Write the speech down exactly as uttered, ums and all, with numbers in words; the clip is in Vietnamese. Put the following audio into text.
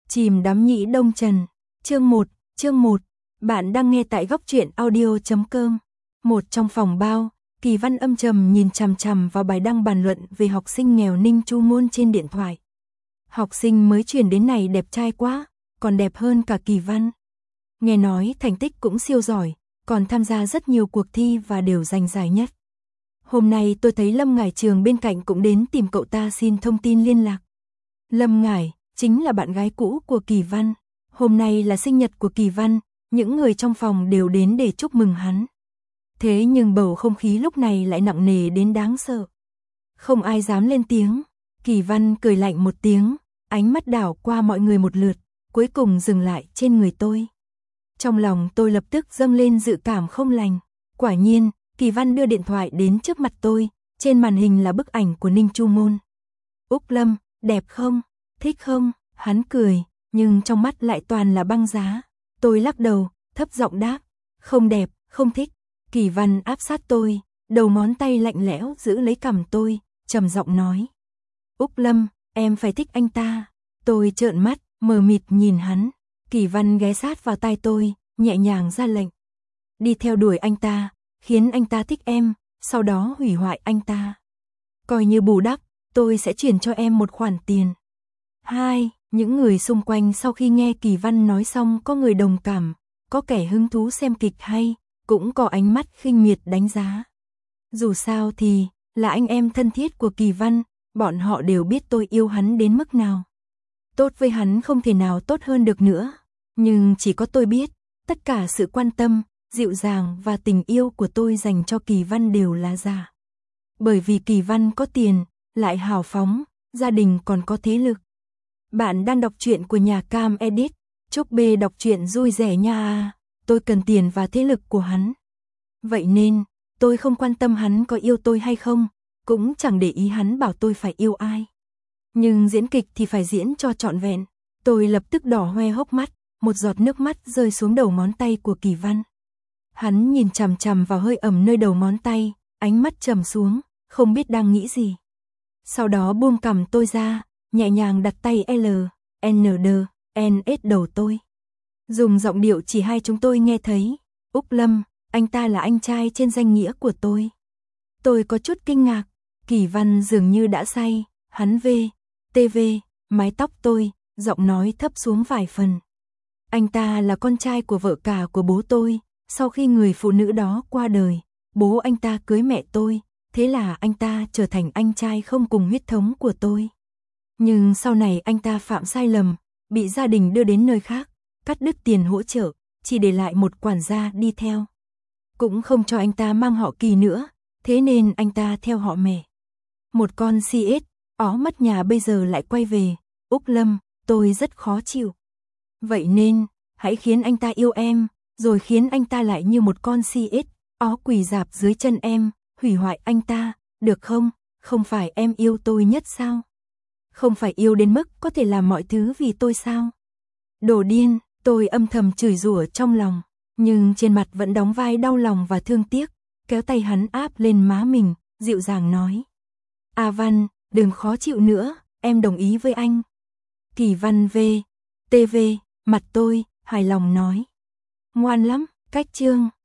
Chìm đắm nhĩ đông trần. Chương một, chương một. Bạn đang nghe tại góc truyện audio chấm com. Một trong phòng bao, Kỳ Văn âm trầm nhìn chằm chằm vào bài đăng bàn luận về học sinh nghèo Ninh Chu Môn trên điện thoại. Học sinh mới chuyển đến này đẹp trai quá, còn đẹp hơn cả Kỳ Văn. Nghe nói thành tích cũng siêu giỏi, còn tham gia rất nhiều cuộc thi và đều giành giải nhất. Hôm nay tôi thấy Lâm Ngải Trường bên cạnh cũng đến tìm cậu ta xin thông tin liên lạc. Lâm Ngải chính là bạn gái cũ của Kỳ Văn. Hôm nay là sinh nhật của Kỳ Văn, những người trong phòng đều đến để chúc mừng hắn. Thế nhưng bầu không khí lúc này lại nặng nề đến đáng sợ. Không ai dám lên tiếng. Kỳ Văn cười lạnh một tiếng, ánh mắt đảo qua mọi người một lượt, cuối cùng dừng lại trên người tôi. Trong lòng tôi lập tức dâng lên dự cảm không lành. Quả nhiên, Kỳ Văn đưa điện thoại đến trước mặt tôi, trên màn hình là bức ảnh của Ninh Chu Môn. Úc Lâm, đẹp không? Thích không? Hắn cười, nhưng trong mắt lại toàn là băng giá. Tôi lắc đầu, thấp giọng đáp, không đẹp, không thích. Kỳ Văn áp sát tôi, đầu ngón tay lạnh lẽo giữ lấy cằm tôi, trầm giọng nói. Úc Lâm, em phải thích anh ta. Tôi trợn mắt, mờ mịt nhìn hắn. Kỳ Văn ghé sát vào tai tôi, nhẹ nhàng ra lệnh. Đi theo đuổi anh ta, khiến anh ta thích em, sau đó hủy hoại anh ta. Coi như bù đắp, tôi sẽ chuyển cho em một khoản tiền. Hai, những người xung quanh sau khi nghe Kỳ Văn nói xong có người đồng cảm, có kẻ hứng thú xem kịch hay, cũng có ánh mắt khinh miệt đánh giá. Dù sao thì, là anh em thân thiết của Kỳ Văn, bọn họ đều biết tôi yêu hắn đến mức nào. Tốt với hắn không thể nào tốt hơn được nữa, nhưng chỉ có tôi biết, tất cả sự quan tâm, dịu dàng và tình yêu của tôi dành cho Kỳ Văn đều là giả. Bởi vì Kỳ Văn có tiền, lại hào phóng, gia đình còn có thế lực. Bạn đang đọc truyện của nhà Cam Edit, chúc B đọc truyện vui vẻ nha. Tôi cần tiền và thế lực của hắn. Vậy nên, tôi không quan tâm hắn có yêu tôi hay không, cũng chẳng để ý hắn bảo tôi phải yêu ai. Nhưng diễn kịch thì phải diễn cho trọn vẹn. Tôi lập tức đỏ hoe hốc mắt, một giọt nước mắt rơi xuống đầu ngón tay của Kỳ Văn. Hắn nhìn chằm chằm vào hơi ẩm nơi đầu ngón tay, ánh mắt trầm xuống, không biết đang nghĩ gì. Sau đó buông cằm tôi ra, nhẹ nhàng đặt tay L, N, D, N, S đầu tôi. Dùng giọng điệu chỉ hai chúng tôi nghe thấy. Úc Lâm, anh ta là anh trai trên danh nghĩa của tôi. Tôi có chút kinh ngạc. Kỳ Văn dường như đã say. Hắn V, T V, mái tóc tôi, giọng nói thấp xuống vài phần. Anh ta là con trai của vợ cả của bố tôi. Sau khi người phụ nữ đó qua đời, bố anh ta cưới mẹ tôi. Thế là anh ta trở thành anh trai không cùng huyết thống của tôi. Nhưng sau này anh ta phạm sai lầm, bị gia đình đưa đến nơi khác, cắt đứt tiền hỗ trợ, chỉ để lại một quản gia đi theo. Cũng không cho anh ta mang họ Kỳ nữa, thế nên anh ta theo họ mẹ. Một con xê ét, ó mất nhà bây giờ lại quay về. Úc Lâm, tôi rất khó chịu. Vậy nên, hãy khiến anh ta yêu em, rồi khiến anh ta lại như một con xê ét, ó quỳ rạp dưới chân em, hủy hoại anh ta, được không? Không phải em yêu tôi nhất sao? Không phải yêu đến mức có thể làm mọi thứ vì tôi sao? Đồ điên, tôi âm thầm chửi rủa trong lòng, nhưng trên mặt vẫn đóng vai đau lòng và thương tiếc, kéo tay hắn áp lên má mình, dịu dàng nói. A Văn, đừng khó chịu nữa, em đồng ý với anh. Kỳ Văn V, T V, mặt tôi, hài lòng nói. Ngoan lắm, cách chương.